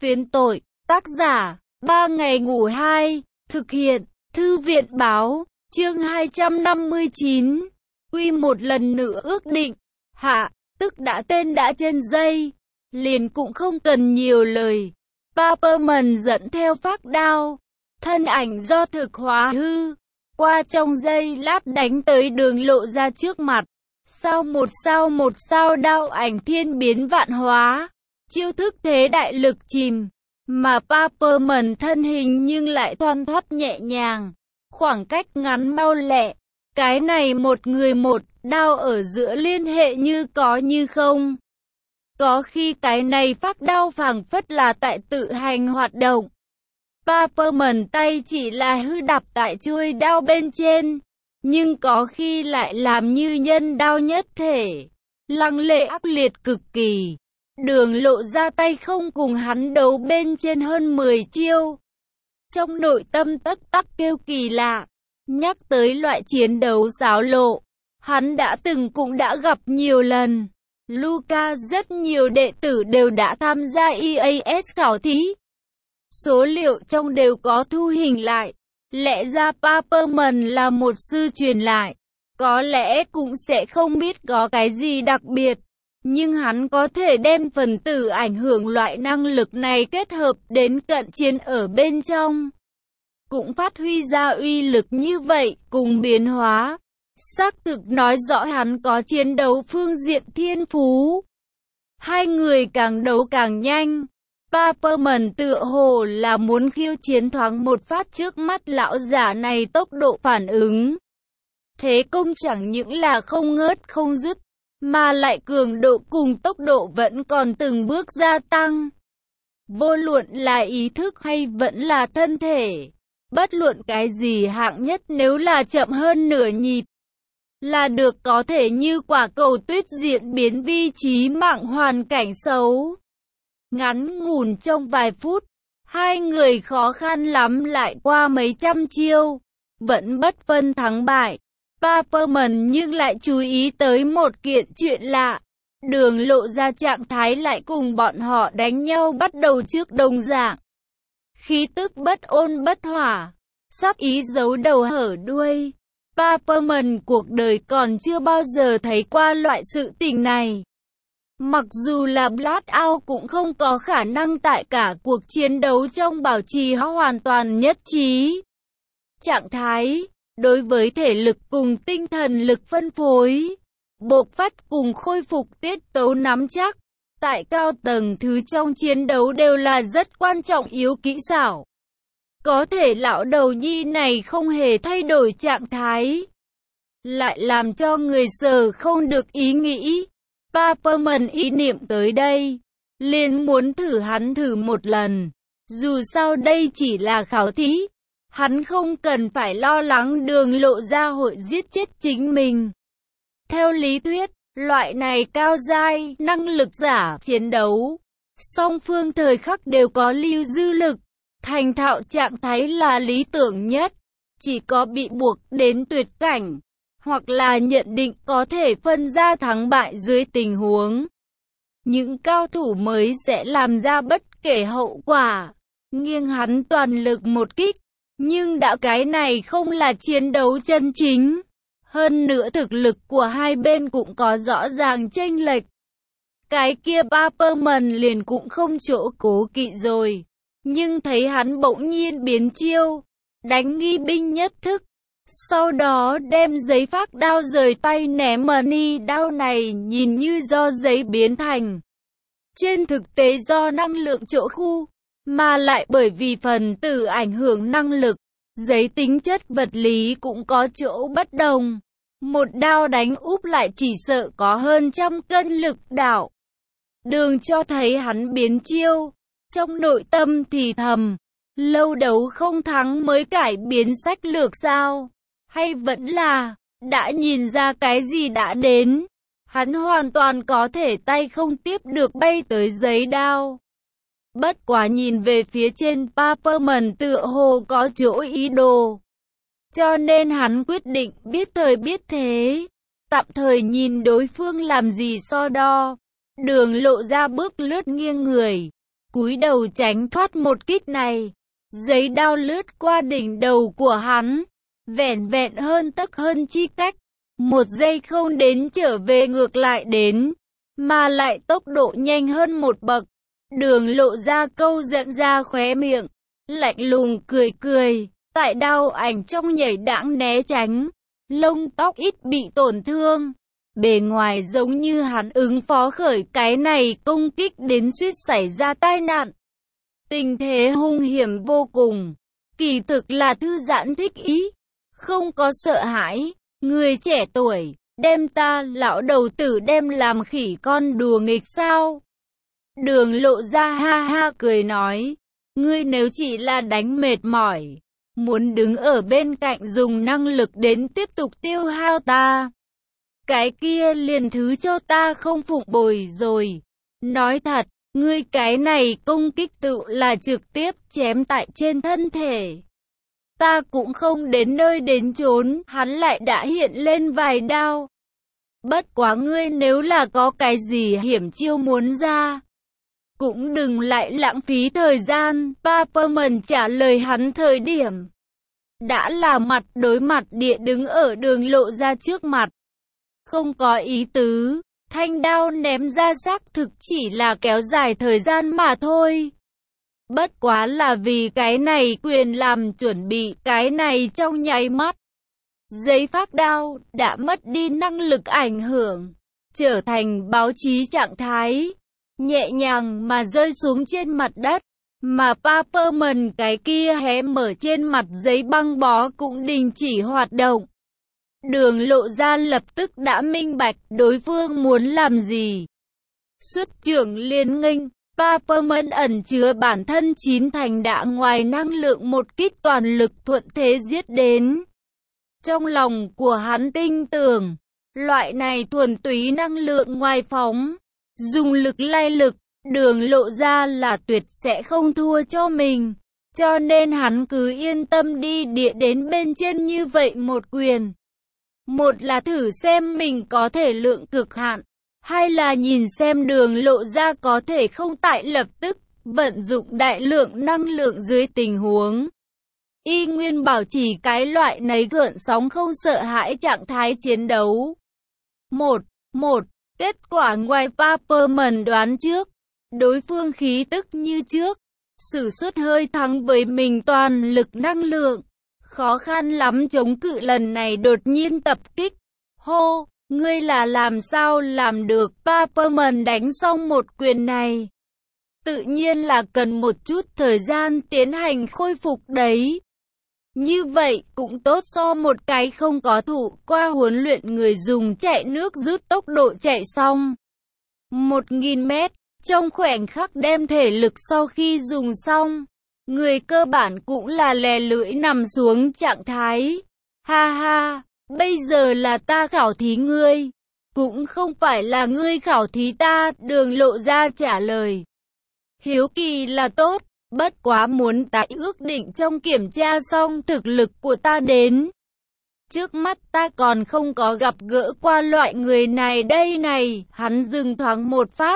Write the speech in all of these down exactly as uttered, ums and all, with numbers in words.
Phiến tội, tác giả, ba ngày ngủ hai, thực hiện, thư viện báo, chương hai trăm năm mươi chín. Quy một lần nữa ước định, hạ, tức đã tên đã trên dây, liền cũng không cần nhiều lời. Paperman dẫn theo phác đao, thân ảnh do thực hóa hư, qua trong giây lát đánh tới Đường Lộ Ra trước mặt. Sao một sao một sao đao ảnh thiên biến vạn hóa, chiêu thức thế đại lực chìm, mà Paperman thân hình nhưng lại thoăn thoắt nhẹ nhàng, khoảng cách ngắn mau lẹ. Cái này một người một đao ở giữa liên hệ như có như không. Có khi cái này phác đao phảng phất là tại tự hành hoạt động. Paperman tay chỉ là hư đập tại chuôi đao bên trên, nhưng có khi lại làm như nhân đao nhất thể, lăng lệ ác liệt cực kỳ. Đường Lộ Ra tay không cùng hắn đấu bên trên hơn mười chiêu. Trong nội tâm tất tắc kêu kỳ lạ. Nhắc tới loại chiến đấu xáo lộ, hắn đã từng cũng đã gặp nhiều lần. Luca rất nhiều đệ tử đều đã tham gia e a ét khảo thí. Số liệu trong đều có thu hình lại. Lẽ ra Paperman là một sư truyền lại, có lẽ cũng sẽ không biết có cái gì đặc biệt. Nhưng hắn có thể đem phần tử ảnh hưởng loại năng lực này kết hợp đến cận chiến ở bên trong, cũng phát huy ra uy lực như vậy, cùng biến hóa. Xác thực nói rõ hắn có chiến đấu phương diện thiên phú. Hai người càng đấu càng nhanh. Paperman tựa hồ là muốn khiêu chiến thoáng một phát trước mắt lão giả này tốc độ phản ứng. Thế công chẳng những là không ngớt không dứt, mà lại cường độ cùng tốc độ vẫn còn từng bước gia tăng. Vô luận là ý thức hay vẫn là thân thể, bất luận cái gì hạng nhất nếu là chậm hơn nửa nhịp, là được có thể như quả cầu tuyết diễn biến vi trí mạng hoàn cảnh xấu. Ngắn ngủn trong vài phút, hai người khó khăn lắm lại qua mấy trăm chiêu, vẫn bất phân thắng bại. Paperman nhưng lại chú ý tới một kiện chuyện lạ. Đường Lộ Ra trạng thái lại cùng bọn họ đánh nhau bắt đầu trước đồng dạng. Khí tức bất ôn bất hỏa, sắc ý giấu đầu hở đuôi. Paperman cuộc đời còn chưa bao giờ thấy qua loại sự tình này. Mặc dù là Blackout cũng không có khả năng tại cả cuộc chiến đấu trong bảo trì hoàn toàn nhất trí. Trạng thái, đối với thể lực cùng tinh thần lực phân phối, bộc phát cùng khôi phục tiết tấu nắm chắc, tại cao tầng thứ trong chiến đấu đều là rất quan trọng yếu kỹ xảo. Có thể lão đầu nhi này không hề thay đổi trạng thái, lại làm cho người sờ không được ý nghĩ. Paperman ý niệm tới đây, liền muốn thử hắn thử một lần. Dù sao đây chỉ là khảo thí, hắn không cần phải lo lắng Đường Lộ Ra hội giết chết chính mình. Theo lý thuyết, loại này cao giai, năng lực giả, chiến đấu, song phương thời khắc đều có lưu dư lực, thành thạo trạng thái là lý tưởng nhất. Chỉ có bị buộc đến tuyệt cảnh, hoặc là nhận định có thể phân ra thắng bại dưới tình huống, những cao thủ mới sẽ làm ra bất kể hậu quả, nghiêng hắn toàn lực một kích. Nhưng đã cái này không là chiến đấu chân chính. Hơn nữa thực lực của hai bên cũng có rõ ràng chênh lệch. Cái kia Paperman liền cũng không chỗ cố kỵ rồi. Nhưng thấy hắn bỗng nhiên biến chiêu, đánh nghi binh nhất thức. Sau đó đem giấy phác đao rời tay ném money đao này nhìn như do giấy biến thành. Trên thực tế do năng lượng chỗ khu, mà lại bởi vì phần tử ảnh hưởng năng lực, giấy tính chất vật lý cũng có chỗ bất đồng. Một đao đánh úp lại chỉ sợ có hơn trăm cân lực đạo. Đường cho thấy hắn biến chiêu, trong nội tâm thì thầm, lâu đấu không thắng mới cải biến sách lược sao? Hay vẫn là, đã nhìn ra cái gì đã đến? Hắn hoàn toàn có thể tay không tiếp được bay tới giấy đao. Bất quá nhìn về phía trên Paperman tựa hồ có chỗ ý đồ. Cho nên hắn quyết định biết thời biết thế, tạm thời nhìn đối phương làm gì so đo. Đường Lộ Ra bước lướt nghiêng người, cúi đầu tránh thoát một kích này. Giấy đao lướt qua đỉnh đầu của hắn, vẻn vẹn hơn tấc hơn chi cách. Một giây không đến trở về ngược lại đến, mà lại tốc độ nhanh hơn một bậc. Đường Lộ ra câu giận ra khóe miệng, lạnh lùng cười cười, tại đao ảnh trong nhảy đãng né tránh, lông tóc ít bị tổn thương. Bề ngoài giống như hắn ứng phó khởi cái này công kích đến suýt xảy ra tai nạn. Tình thế hung hiểm vô cùng, kỳ thực là thư giãn thích ý, không có sợ hãi. Người trẻ tuổi, đem ta lão đầu tử đem làm khỉ con đùa nghịch sao? Đường Lộ ra ha ha cười nói, ngươi nếu chỉ là đánh mệt mỏi, muốn đứng ở bên cạnh dùng năng lực đến tiếp tục tiêu hao ta, cái kia liền thứ cho ta không phục bồi rồi. Nói thật, ngươi cái này công kích tự là trực tiếp chém tại trên thân thể. Ta cũng không đến nơi đến chốn, hắn lại đã hiện lên vài đao. Bất quá ngươi nếu là có cái gì hiểm chiêu muốn ra, cũng đừng lại lãng phí thời gian. Paperman trả lời hắn thời điểm đã là mặt đối mặt địa đứng ở Đường Lộ ra trước mặt. Không có ý tứ, thanh đao ném ra xác thực chỉ là kéo dài thời gian mà thôi. Bất quá là vì cái này quyền làm chuẩn bị, cái này trong nháy mắt. Giấy phát đao đã mất đi năng lực ảnh hưởng, trở thành báo chí trạng thái, nhẹ nhàng mà rơi xuống trên mặt đất, mà Paperman cái kia hé mở trên mặt giấy băng bó cũng đình chỉ hoạt động. Đường Lộ ra lập tức đã minh bạch đối phương muốn làm gì. Xuất trưởng liền nghênh, Paperman ẩn chứa bản thân chín thành đạ ngoài năng lượng một kích toàn lực thuận thế giết đến. Trong lòng của hắn tin tưởng, loại này thuần túy năng lượng ngoài phóng, dùng lực lai lực, Đường Lộ ra là tuyệt sẽ không thua cho mình. Cho nên hắn cứ yên tâm đi địa đến bên trên như vậy một quyền. Một là thử xem mình có thể lượng cực hạn, hai là nhìn xem Đường Lộ ra có thể không tại lập tức vận dụng đại lượng năng lượng dưới tình huống y nguyên bảo trì cái loại nấy gợn sóng không sợ hãi trạng thái chiến đấu. Một, một, kết quả ngoài Paperman đoán trước, đối phương khí tức như trước, sử xuất hơi thắng với mình toàn lực năng lượng, khó khăn lắm chống cự lần này đột nhiên tập kích. Hô, ngươi là làm sao làm được? Paperman đánh xong một quyền này, tự nhiên là cần một chút thời gian tiến hành khôi phục đấy. Như vậy cũng tốt so một cái không có thụ qua huấn luyện người dùng chạy nước rút tốc độ chạy xong một nghìn mét, trong khoảnh khắc đem thể lực sau khi dùng xong, người cơ bản cũng là lè lưỡi nằm xuống trạng thái. Ha ha, bây giờ là ta khảo thí ngươi, cũng không phải là ngươi khảo thí ta. Đường Lộ ra trả lời. Hiếu kỳ là tốt, bất quá muốn tái ước định trong kiểm tra xong thực lực của ta đến. Trước mắt ta còn không có gặp gỡ qua loại người này đây này. Hắn dừng thoáng một phát.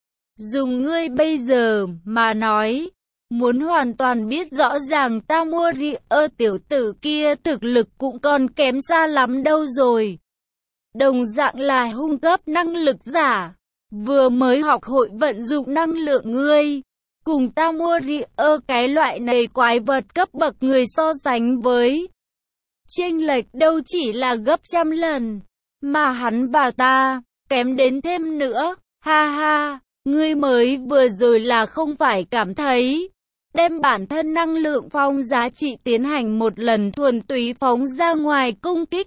Dùng ngươi bây giờ mà nói, muốn hoàn toàn biết rõ ràng ta mua ri ơ tiểu tử kia thực lực cũng còn kém xa lắm đâu rồi. Đồng dạng là hung cấp năng lực giả, vừa mới học hội vận dụng năng lượng ngươi, cùng ta mua ri ơ cái loại này quái vật cấp bậc người so sánh với, chênh lệch đâu chỉ là gấp trăm lần, mà hắn và ta kém đến thêm nữa. Ha ha, ngươi mới vừa rồi là không phải cảm thấy đem bản thân năng lượng phong giá trị tiến hành một lần thuần túy phóng ra ngoài công kích,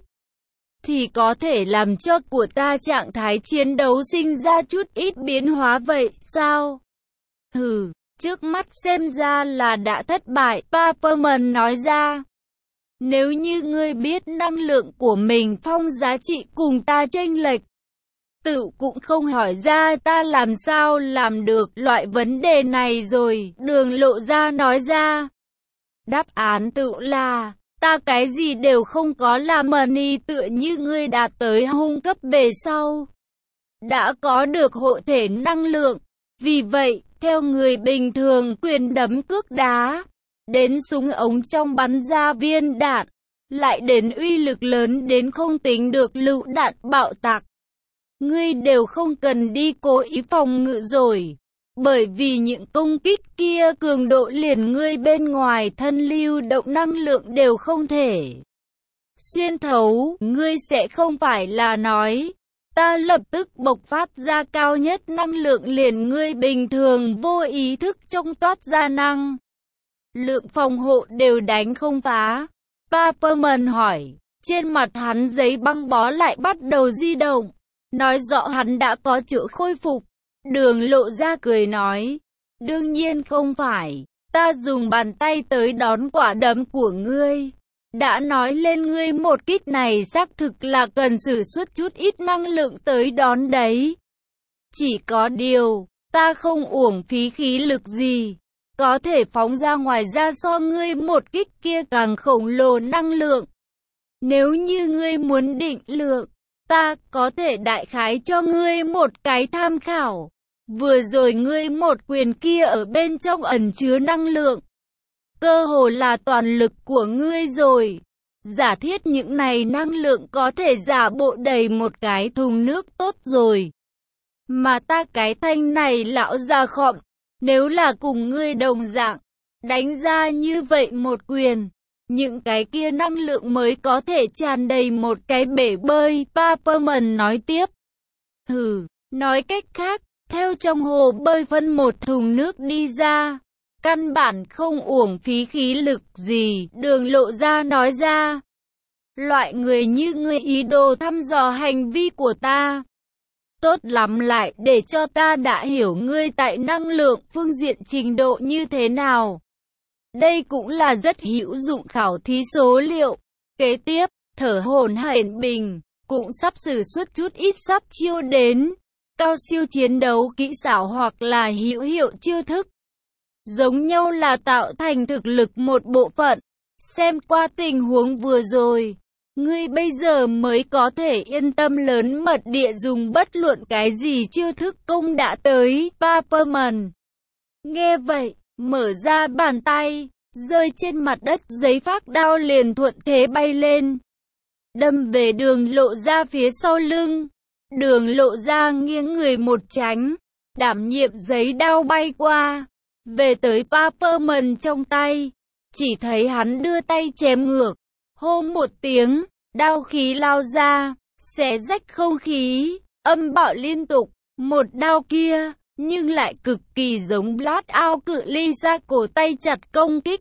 thì có thể làm cho của ta trạng thái chiến đấu sinh ra chút ít biến hóa vậy sao? Hừ, trước mắt xem ra là đã thất bại. Paperman nói ra. Nếu như ngươi biết năng lượng của mình phong giá trị cùng ta chênh lệch, tự cũng không hỏi ra ta làm sao làm được loại vấn đề này rồi. Đường Lộ ra nói ra. Đáp án tự là, ta cái gì đều không có làm money, tựa như ngươi đạt tới hung cấp về sau, đã có được hộ thể năng lượng, Vì vậy, theo người bình thường quyền đấm cước đá, đến súng ống trong bắn ra viên đạn, lại đến uy lực lớn đến không tính được lựu đạn bạo tạc. Ngươi đều không cần đi cố ý phòng ngự rồi. Bởi vì những công kích kia cường độ liền ngươi bên ngoài thân lưu động năng lượng đều không thể xuyên thấu. Ngươi sẽ không phải là nói, ta lập tức bộc phát ra cao nhất năng lượng liền ngươi bình thường vô ý thức trong toát ra năng lượng phòng hộ đều đánh không phá. Paperman hỏi, trên mặt hắn giấy băng bó lại bắt đầu di động, nói rõ hắn đã có chỗ khôi phục. Đường Lộ Ra cười nói, đương nhiên không phải, ta dùng bàn tay tới đón quả đấm của ngươi. Đã nói lên ngươi một kích này xác thực là cần sử xuất chút ít năng lượng tới đón đấy. Chỉ có điều, ta không uổng phí khí lực gì, có thể phóng ra ngoài ra so ngươi một kích kia càng khổng lồ năng lượng. Nếu như ngươi muốn định lượng, ta có thể đại khái cho ngươi một cái tham khảo. Vừa rồi ngươi một quyền kia ở bên trong ẩn chứa năng lượng, cơ hồ là toàn lực của ngươi rồi. Giả thiết những này năng lượng có thể giả bộ đầy một cái thùng nước tốt rồi. Mà ta cái thanh này lão già khọm, nếu là cùng ngươi đồng dạng, đánh ra như vậy một quyền, những cái kia năng lượng mới có thể tràn đầy một cái bể bơi. Paperman nói tiếp. Hừ, nói cách khác, theo trong hồ bơi phân một thùng nước đi ra, căn bản không uổng phí khí lực gì. Đường Lộ Ra nói ra, loại người như ngươi ý đồ thăm dò hành vi của ta. Tốt lắm, lại để cho ta đã hiểu ngươi tại năng lượng phương diện trình độ như thế nào. Đây cũng là rất hữu dụng khảo thí số liệu. Kế tiếp, thở hổn hển bình, cũng sắp sử xuất chút ít sát chiêu đến. Cao siêu chiến đấu kỹ xảo hoặc là hữu hiệu chiêu thức. Giống nhau là tạo thành thực lực một bộ phận. Xem qua tình huống vừa rồi, ngươi bây giờ mới có thể yên tâm lớn mật địa dùng bất luận cái gì chiêu thức công đã tới. Paperman nghe vậy, mở ra bàn tay, rơi trên mặt đất giấy phác đao liền thuận thế bay lên, đâm về Đường Lộ Ra phía sau lưng. Đường Lộ Ra nghiêng người một tránh, đảm nhiệm giấy đao bay qua, về tới Paperman trong tay. Chỉ thấy hắn đưa tay chém ngược, hô một tiếng, đao khí lao ra, xé rách không khí, âm bạo liên tục. Một đao kia, nhưng lại cực kỳ giống Blast Out cự ly ra cổ tay chặt công kích.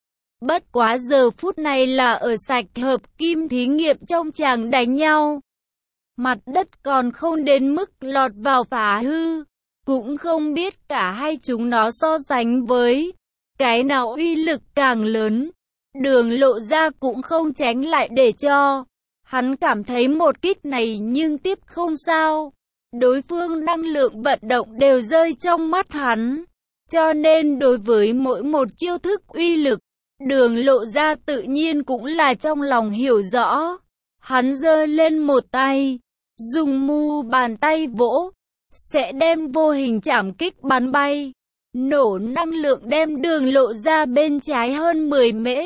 Bất quá giờ phút này là ở sạch hợp kim thí nghiệm trong tràng đánh nhau. Mặt đất còn không đến mức lọt vào phá hư, cũng không biết cả hai chúng nó so sánh với cái nào uy lực càng lớn. Đường Lộ Ra cũng không tránh lại để cho hắn cảm thấy một kích này nhưng tiếp không sao. Đối phương năng lượng vận động đều rơi trong mắt hắn, cho nên đối với mỗi một chiêu thức uy lực, Đường Lộ Ra tự nhiên cũng là trong lòng hiểu rõ. Hắn giơ lên một tay, dùng mu bàn tay vỗ, sẽ đem vô hình trảm kích bắn bay. Nổ năng lượng đem Đường Lộ Ra bên trái hơn mười mễ.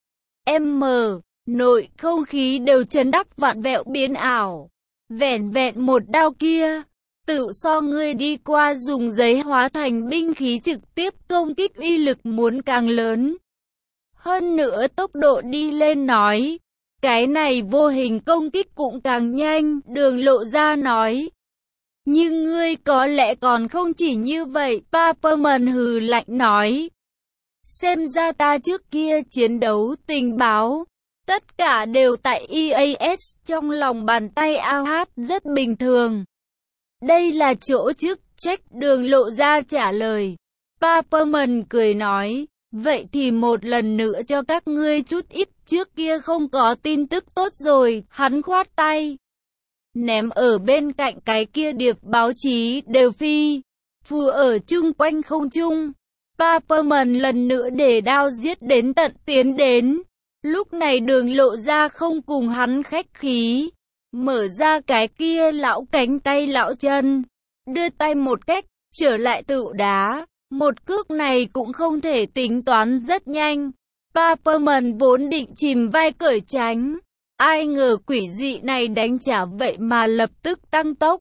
M, nội không khí đều chấn đắc vạn vẹo biến ảo. Vẻn vẹn một đao kia, tự so ngươi đi qua dùng giấy hóa thành binh khí trực tiếp công kích uy lực muốn càng lớn. Hơn nữa tốc độ đi lên nói, cái này vô hình công kích cũng càng nhanh. Đường Lộ Ra nói. Nhưng ngươi có lẽ còn không chỉ như vậy. Paperman hừ lạnh nói. Xem ra ta trước kia chiến đấu tình báo, tất cả đều tại e a ét trong lòng bàn tay a hát rất bình thường. Đây là chỗ chức trách. Đường Lộ Ra trả lời. Paperman cười nói. Vậy thì một lần nữa cho các ngươi chút ít trước kia không có tin tức tốt rồi. Hắn khoát tay, ném ở bên cạnh cái kia điệp báo chí đều phi phù ở chung quanh không trung. Paperman lần nữa để đao giết đến tận tiến đến. Lúc này Đường Lộ Ra không cùng hắn khách khí, mở ra cái kia lão cánh tay lão chân, đưa tay một cách, trở lại tựu đá. Một cước này cũng không thể tính toán rất nhanh. Paperman vốn định chìm vai cởi tránh. Ai ngờ quỷ dị này đánh trả vậy mà lập tức tăng tốc.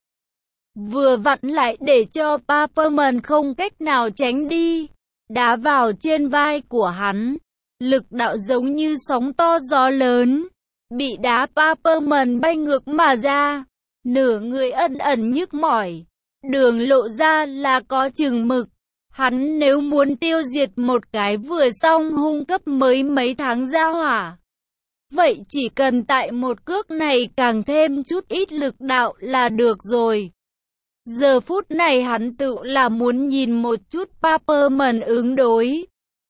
Vừa vặn lại để cho Paperman không cách nào tránh đi. Đá vào trên vai của hắn. Lực đạo giống như sóng to gió lớn. Bị đá Paperman bay ngược mà ra. Nửa người ân ẩn nhức mỏi. Đường lộ ra là có chừng mực. Hắn nếu muốn tiêu diệt một cái vừa xong hung cấp mới mấy tháng ra hỏa. Vậy chỉ cần tại một cước này càng thêm chút ít lực đạo là được rồi. Giờ phút này hắn tự là muốn nhìn một chút Paperman ứng đối.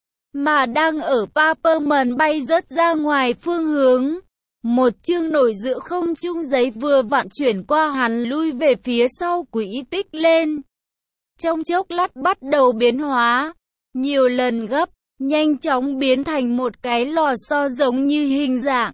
Mà đang ở Paperman bay rất ra ngoài phương hướng. Một chương nổi giữa không trung giấy vừa vặn chuyển qua hắn lui về phía sau quỹ tích lên. Trong chốc lát bắt đầu biến hóa. Nhiều lần gấp, nhanh chóng biến thành một cái lò xo giống như hình dạng.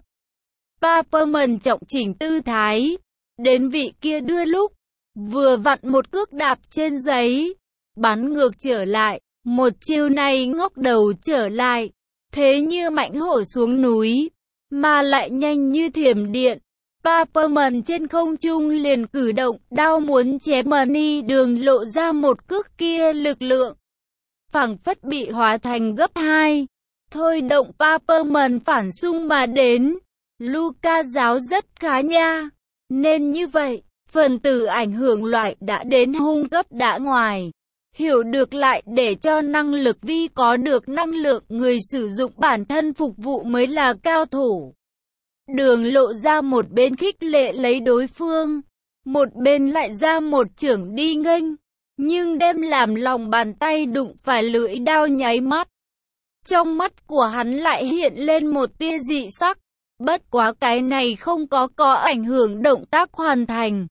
Paperman trọng chỉnh tư thái. Đến vị kia đưa lúc. Vừa vặn một cước đạp trên giấy. Bắn ngược trở lại. Một chiêu này ngóc đầu trở lại. Thế như mãnh hổ xuống núi. Mà lại nhanh như thiểm điện. Paperman trên không trung liền cử động đao muốn chém Money Đường lộ ra một cước kia lực lượng. Phảng phất bị hóa thành gấp hai. Thôi động Paperman phản xung mà đến. Luca giáo rất khá nha. Nên như vậy, phần tử ảnh hưởng loại đã đến hung cấp đã ngoài. Hiểu được lại để cho năng lực vi có được năng lượng người sử dụng bản thân phục vụ mới là cao thủ. Đường lộ ra một bên khích lệ lấy đối phương, một bên lại ra một chưởng đi nghênh, nhưng đem làm lòng bàn tay đụng phải lưỡi đao nháy mắt. Trong mắt của hắn lại hiện lên một tia dị sắc, bất quá cái này không có có ảnh hưởng động tác hoàn thành.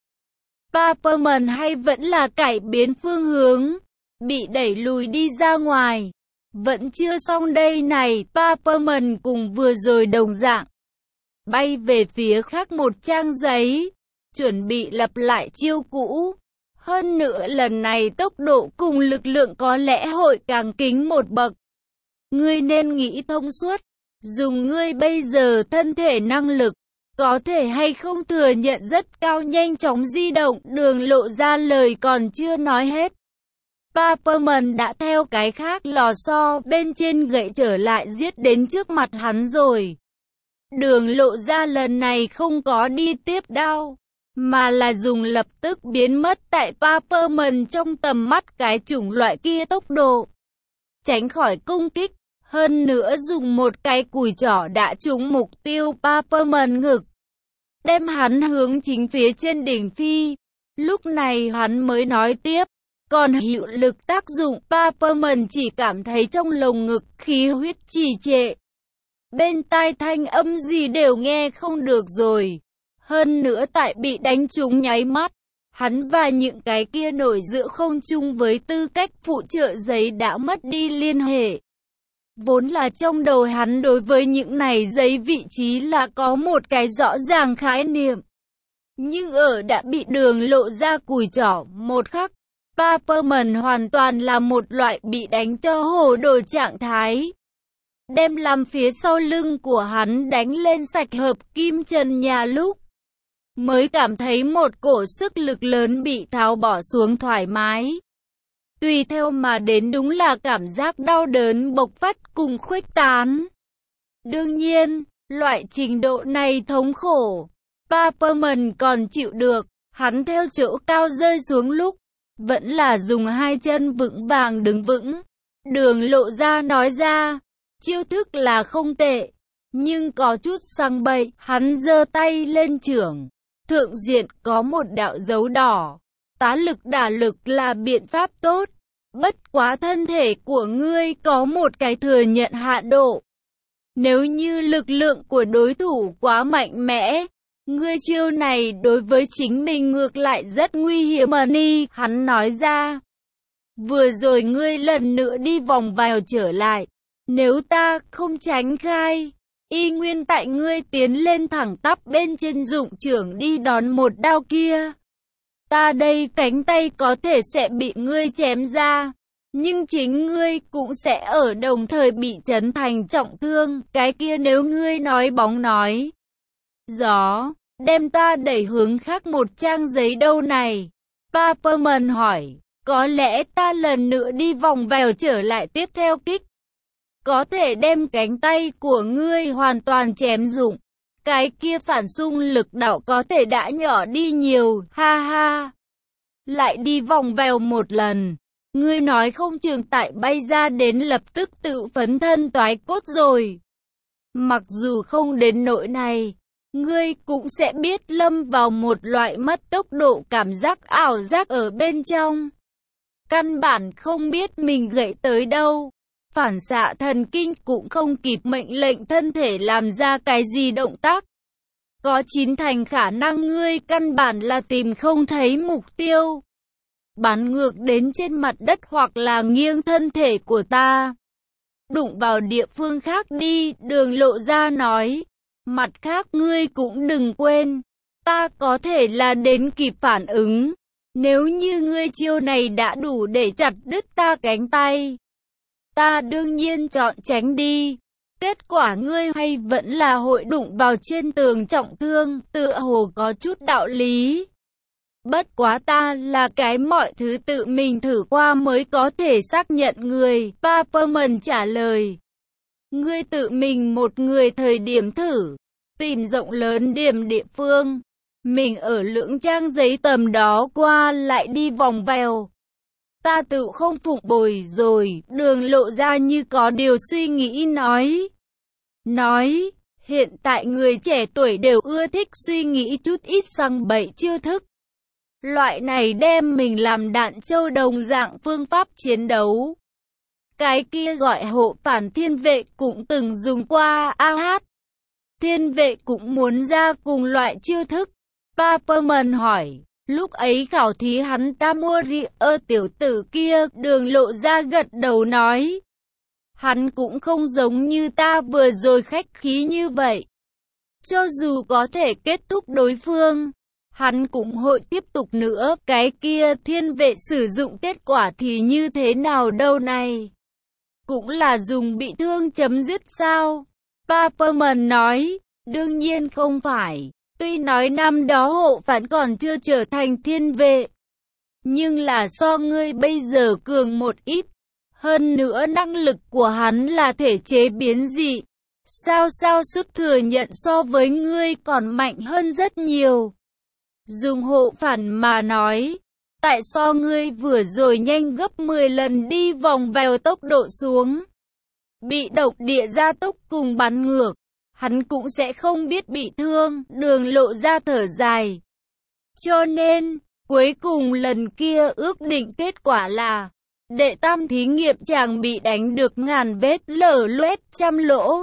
Paperman hay vẫn là cải biến phương hướng, bị đẩy lùi đi ra ngoài. Vẫn chưa xong đây này, Paperman cùng vừa rồi đồng dạng. Bay về phía khác một trang giấy, chuẩn bị lặp lại chiêu cũ. Hơn nữa lần này tốc độ cùng lực lượng có lẽ hội càng kính một bậc. Ngươi nên nghĩ thông suốt, dùng ngươi bây giờ thân thể năng lực, có thể hay không thừa nhận rất cao nhanh chóng di động. Đường lộ ra lời còn chưa nói hết. Paperman đã theo cái khác lò xo bên trên gậy trở lại giết đến trước mặt hắn rồi. Đường lộ ra lần này không có đi tiếp đao, mà là dùng lập tức biến mất tại Paperman trong tầm mắt cái chủng loại kia tốc độ. Tránh khỏi công kích, hơn nữa dùng một cái cùi trỏ đã trúng mục tiêu Paperman ngực. Đem hắn hướng chính phía trên đỉnh phi. Lúc này hắn mới nói tiếp. Còn hiệu lực tác dụng, Paperman chỉ cảm thấy trong lồng ngực khí huyết trì trệ. Bên tai thanh âm gì đều nghe không được rồi. Hơn nữa tại bị đánh trúng nháy mắt, hắn và những cái kia nổi giữa không trung với tư cách phụ trợ giấy đã mất đi liên hệ. Vốn là trong đầu hắn đối với những này giấy vị trí là có một cái rõ ràng khái niệm. Nhưng ở đã bị đường lộ ra cùi trỏ một khắc, Paperman hoàn toàn là một loại bị đánh cho hồ đồ trạng thái. Đem làm phía sau lưng của hắn đánh lên sạch hợp kim trần nhà lúc. Mới cảm thấy một cổ sức lực lớn bị tháo bỏ xuống thoải mái. Tùy theo mà đến đúng là cảm giác đau đớn bộc phát cùng khuếch tán. Đương nhiên, loại trình độ này thống khổ, Paperman còn chịu được. Hắn theo chỗ cao rơi xuống lúc, vẫn là dùng hai chân vững vàng đứng vững. Đường lộ ra nói ra, chiêu thức là không tệ, nhưng có chút sang bậy. Hắn giơ tay lên chưởng, thượng diện có một đạo dấu đỏ. Tá lực đả lực là biện pháp tốt, bất quá thân thể của ngươi có một cái thừa nhận hạ độ. Nếu như lực lượng của đối thủ quá mạnh mẽ, ngươi chiêu này đối với chính mình ngược lại rất nguy hiểm. Money, hắn nói ra. Vừa rồi ngươi lần nữa đi vòng vào trở lại. Nếu ta không tránh khai, y nguyên tại ngươi tiến lên thẳng tắp bên trên dụng trưởng đi đón một đao kia. Ta đây cánh tay có thể sẽ bị ngươi chém ra, nhưng chính ngươi cũng sẽ ở đồng thời bị chấn thành trọng thương. Cái kia nếu ngươi nói bóng nói gió, đem ta đẩy hướng khác một trang giấy đâu này? Paperman hỏi. Có lẽ ta lần nữa đi vòng vèo trở lại tiếp theo kích. Có thể đem cánh tay của ngươi hoàn toàn chém rụng. Cái kia phản xung lực đạo có thể đã nhỏ đi nhiều, ha ha. Lại đi vòng vèo một lần. Ngươi nói không chừng tại bay ra đến lập tức tự phấn thân toái cốt rồi. Mặc dù không đến nỗi này, ngươi cũng sẽ biết lâm vào một loại mất tốc độ cảm giác ảo giác ở bên trong. Căn bản không biết mình gãy tới đâu. Phản xạ thần kinh cũng không kịp mệnh lệnh thân thể làm ra cái gì động tác. Có chín thành khả năng ngươi căn bản là tìm không thấy mục tiêu. Bắn ngược đến trên mặt đất hoặc là nghiêng thân thể của ta. Đụng vào địa phương khác đi, Đường Lộ Ra nói. Mặt khác ngươi cũng đừng quên, ta có thể là đến kịp phản ứng. Nếu như ngươi chiêu này đã đủ để chặt đứt ta cánh tay, ta đương nhiên chọn tránh đi. Kết quả ngươi hay vẫn là hội đụng vào trên tường trọng thương, tựa hồ có chút đạo lý. Bất quá ta là cái mọi thứ tự mình thử qua mới có thể xác nhận người, Paperman trả lời. Ngươi tự mình một người thời điểm thử, tìm rộng lớn điểm địa phương. Mình ở lưỡng trang giấy tầm đó qua lại đi vòng vèo. Ta tự không phục bồi rồi, Đường Lộ Ra như có điều suy nghĩ nói. Nói, hiện tại người trẻ tuổi đều ưa thích suy nghĩ chút ít sang bậy chiêu thức. Loại này đem mình làm đạn châu đồng dạng phương pháp chiến đấu. Cái kia gọi hộ phản thiên vệ cũng từng dùng qua, a hát. Thiên vệ cũng muốn ra cùng loại chiêu thức. Paperman hỏi, lúc ấy khảo thí hắn ta mua ri ơ tiểu tử kia, Đường Lộ Ra gật đầu nói. Hắn cũng không giống như ta vừa rồi khách khí như vậy. Cho dù có thể kết thúc đối phương, hắn cũng hội tiếp tục nữa. Cái kia thiên vệ sử dụng kết quả thì như thế nào đâu này? Cũng là dùng bị thương chấm dứt sao? Paperman nói, đương nhiên không phải. Tuy nói năm đó hộ phản còn chưa trở thành thiên vệ, nhưng là so ngươi bây giờ cường một ít. Hơn nữa năng lực của hắn là thể chế biến dị. Sao sao sức thừa nhận so với ngươi còn mạnh hơn rất nhiều. Dùng hộ phản mà nói, tại sao ngươi vừa rồi nhanh gấp mười lần đi vòng vèo tốc độ xuống. Bị độc địa gia tốc cùng bắn ngược, hắn cũng sẽ không biết bị thương, Đường Lộ Ra thở dài. Cho nên, cuối cùng lần kia ước định kết quả là, đệ tam thí nghiệm chàng bị đánh được ngàn vết lở loét trăm lỗ.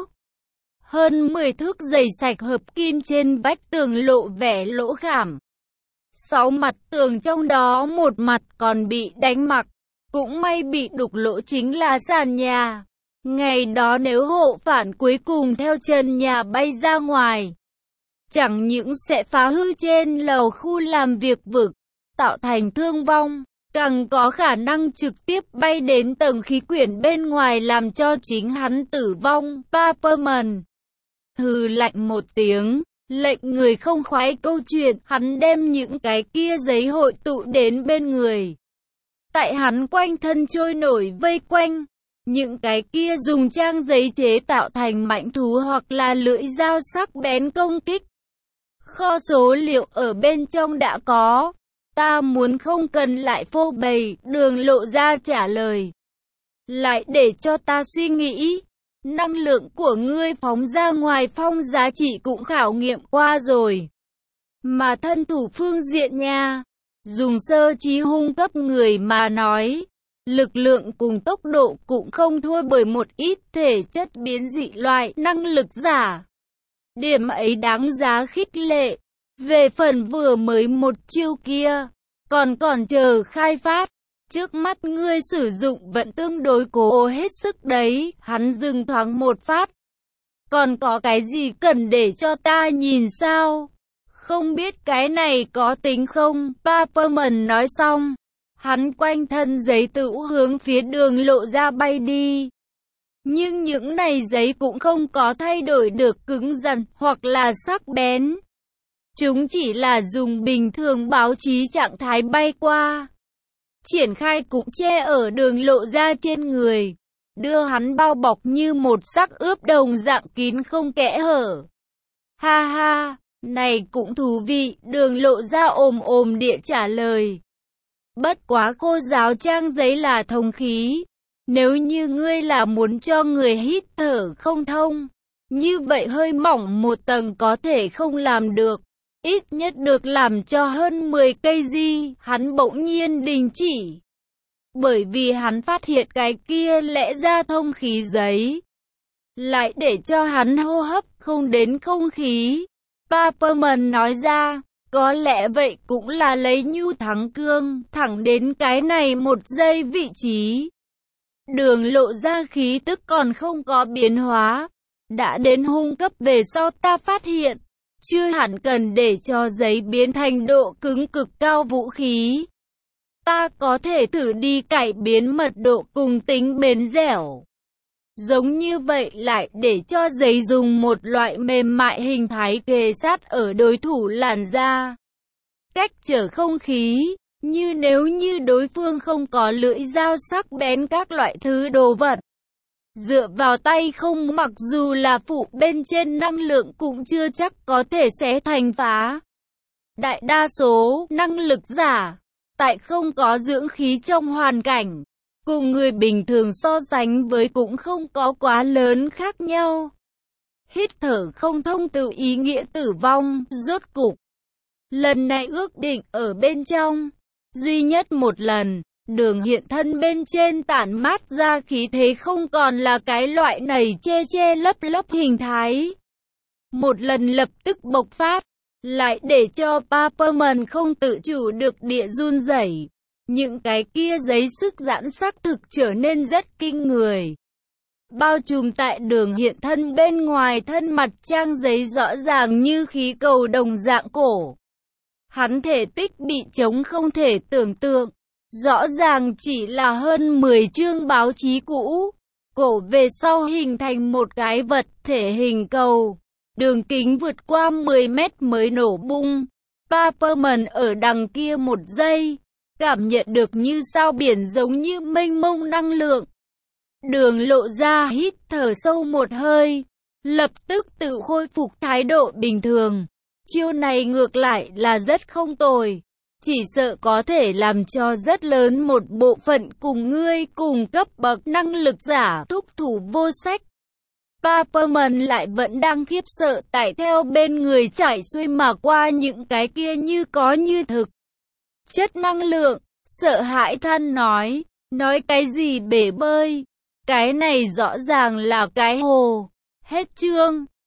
Hơn mười thước dày sạch hợp kim trên vách tường lộ vẻ lỗ khảm. Sáu mặt tường trong đó một mặt còn bị đánh mặc, cũng may bị đục lỗ chính là sàn nhà. Ngày đó nếu hộ phản cuối cùng theo chân nhà bay ra ngoài, chẳng những sẽ phá hư trên lầu khu làm việc vực, tạo thành thương vong, càng có khả năng trực tiếp bay đến tầng khí quyển bên ngoài làm cho chính hắn tử vong. Paperman hừ lạnh một tiếng, lệnh người không khoái câu chuyện. Hắn đem những cái kia giấy hội tụ đến bên người, tại hắn quanh thân trôi nổi vây quanh. Những cái kia dùng trang giấy chế tạo thành mãnh thú hoặc là lưỡi dao sắc bén công kích. Kho số liệu ở bên trong đã có. Ta muốn không cần lại phô bày, Đường Lộ Ra trả lời. Lại để cho ta suy nghĩ. Năng lượng của ngươi phóng ra ngoài phong giá trị cũng khảo nghiệm qua rồi. Mà thân thủ phương diện nha, dùng sơ trí hung cấp người mà nói, lực lượng cùng tốc độ cũng không thua bởi một ít thể chất biến dị loại năng lực giả. Điểm ấy đáng giá khích lệ. Về phần vừa mới một chiêu kia, còn còn chờ khai phát. Trước mắt ngươi sử dụng vẫn tương đối cố hết sức đấy. Hắn dừng thoáng một phát. Còn có cái gì cần để cho ta nhìn sao? Không biết cái này có tính không? Paperman nói xong, hắn quanh thân giấy tự hướng phía đường lộ ra bay đi. Nhưng những này giấy cũng không có thay đổi được cứng rắn hoặc là sắc bén. Chúng chỉ là dùng bình thường báo chí trạng thái bay qua. Triển khai cũng che ở đường lộ ra trên người, đưa hắn bao bọc như một xác ướp đồng dạng kín không kẽ hở. Ha ha, này cũng thú vị, đường lộ ra ồm ồm địa trả lời. Bất quá cô giáo trang giấy là thông khí. Nếu như ngươi là muốn cho người hít thở không thông, như vậy hơi mỏng một tầng có thể không làm được. Ít nhất được làm cho hơn mười cây di, hắn bỗng nhiên đình chỉ. Bởi vì hắn phát hiện cái kia lẽ ra thông khí giấy lại để cho hắn hô hấp không đến không khí. Paperman nói ra, có lẽ vậy cũng là lấy nhu thắng cương, thẳng đến cái này một giây vị trí. Đường lộ ra khí tức còn không có biến hóa. Đã đến hung cấp về sau ta phát hiện, chưa hẳn cần để cho giấy biến thành độ cứng cực cao vũ khí. Ta có thể thử đi cải biến mật độ cùng tính bền dẻo. Giống như vậy lại để cho giấy dùng một loại mềm mại hình thái kề sát ở đối thủ làn da. Cách trở không khí, như nếu như đối phương không có lưỡi dao sắc bén các loại thứ đồ vật. Dựa vào tay không mặc dù là phụ bên trên năng lượng cũng chưa chắc có thể xé thành phá. Đại đa số năng lực giả, tại không có dưỡng khí trong hoàn cảnh, cùng người bình thường so sánh với cũng không có quá lớn khác nhau. Hít thở không thông tự ý nghĩa tử vong, rốt cục. Lần này ước định ở bên trong, duy nhất một lần, đường hiện thân bên trên tản mát ra khí thế không còn là cái loại nảy che che lấp lấp hình thái. Một lần lập tức bộc phát, lại để cho Paperman không tự chủ được địa run rẩy. Những cái kia giấy sức giãn xác thực trở nên rất kinh người. Bao trùm tại đường hiện thân bên ngoài thân mặt trang giấy rõ ràng như khí cầu đồng dạng cổ. Hắn thể tích bị chống không thể tưởng tượng. Rõ ràng chỉ là hơn mười chương báo chí cũ. Cổ về sau hình thành một cái vật thể hình cầu. Đường kính vượt qua mười mét mới nổ bung. Paperman ở đằng kia một giây, cảm nhận được như sao biển giống như mênh mông năng lượng. Đường lộ ra hít thở sâu một hơi, lập tức tự khôi phục thái độ bình thường. Chiêu này ngược lại là rất không tồi. Chỉ sợ có thể làm cho rất lớn một bộ phận cùng ngươi cùng cấp bậc năng lực giả thúc thủ vô sách. Paperman lại vẫn đang khiếp sợ tại theo bên người chảy xuôi mà qua những cái kia như có như thực. Chất năng lượng, sợ hãi than nói, nói cái gì bể bơi, cái này rõ ràng là cái hồ. Hết chương.